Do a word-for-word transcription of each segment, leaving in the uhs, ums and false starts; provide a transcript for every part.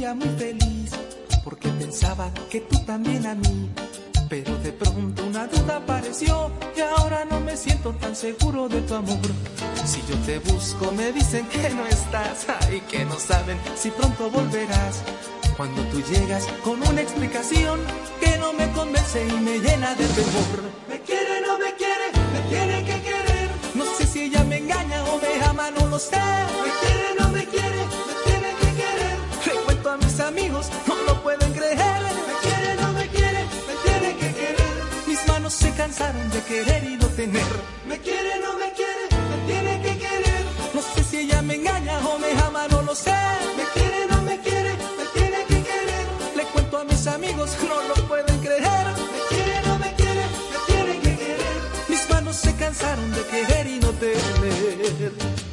vivía muy feliz, porque pensaba que tú también a mí. Pero de pronto una duda apareció y ahora no me siento tan seguro de tu amor. Si yo te busco me dicen que no estás, y que no saben si pronto volverás. Cuando tú llegas con una explicación que no me convence y me llena de temor. Me quiere, no me quiere, me tiene que querer. No sé si ella me engaña o me ama, no lo sé. Me quiere, no me quiere, me tiene que querer. Le cuento a mis amigos, no lo pueden creer. Me quiere, no me quiere, me tiene que querer. Mis manos se cansaron de querer y no tener. Me quiere, no me quiere, me tiene que querer. No sé si ella me engaña o me ama, no lo sé. Me quiere, no me quiere, me tiene que querer. Le cuento a mis amigos, no lo pueden creer. Me quiere, no me quiere, me tiene que querer. Mis manos se cansaron de querer y no tener.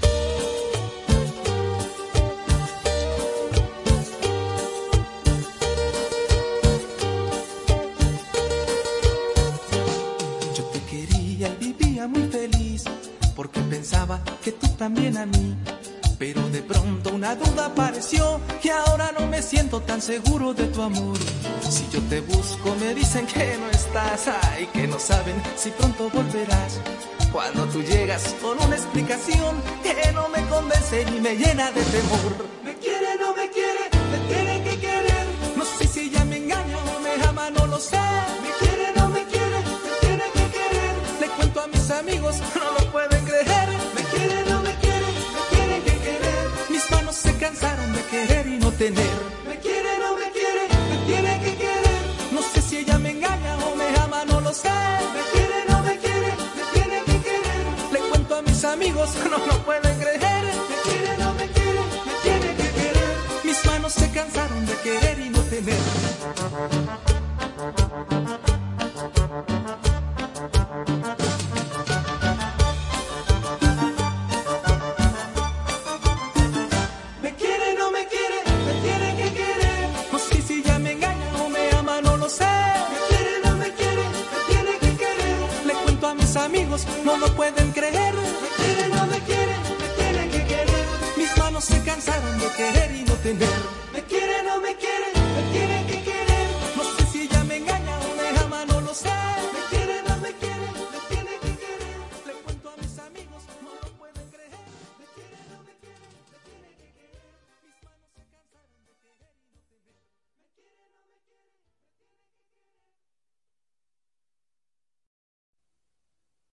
Yo te quería y vivía muy feliz, porque pensaba que tú también a mí. Pero de pronto una duda apareció y ahora no me siento tan seguro de tu amor. Si yo te busco me dicen que no estás, y que no saben si pronto volverás. Cuando tú llegas con una explicación que no me convence ni me llena de temor. Me quiere, no me quiere, me tiene que querer. No sé si ella me engaña o me ama, no lo sé. Me quiere, no me quiere, me tiene que querer. Le cuento a mis amigos, no lo pueden creer. Me quiere, no me quiere, me tiene que querer. Mis manos se cansaron de querer y no tener. Me quiere, no me quiere, me tiene que querer. No sé si ella me engaña o me ama, no lo sé. Me quiere, no me quiere, me tiene que querer. Le cuento a mis amigos, no lo pueden creer. Me quiere, no me quiere, me tiene que querer. Mis manos se cansaron de querer y no tener. Me quiere, no me quiere, me tiene que querer. No sé si ella me engaña o me ama, no lo sé. Me quiere, no me quiere, me tiene que querer. Le cuento a mis amigos, no lo pueden creer. Me quiere, no me quiere, me tiene que querer. Mis manos se cansaron de querer y no tener.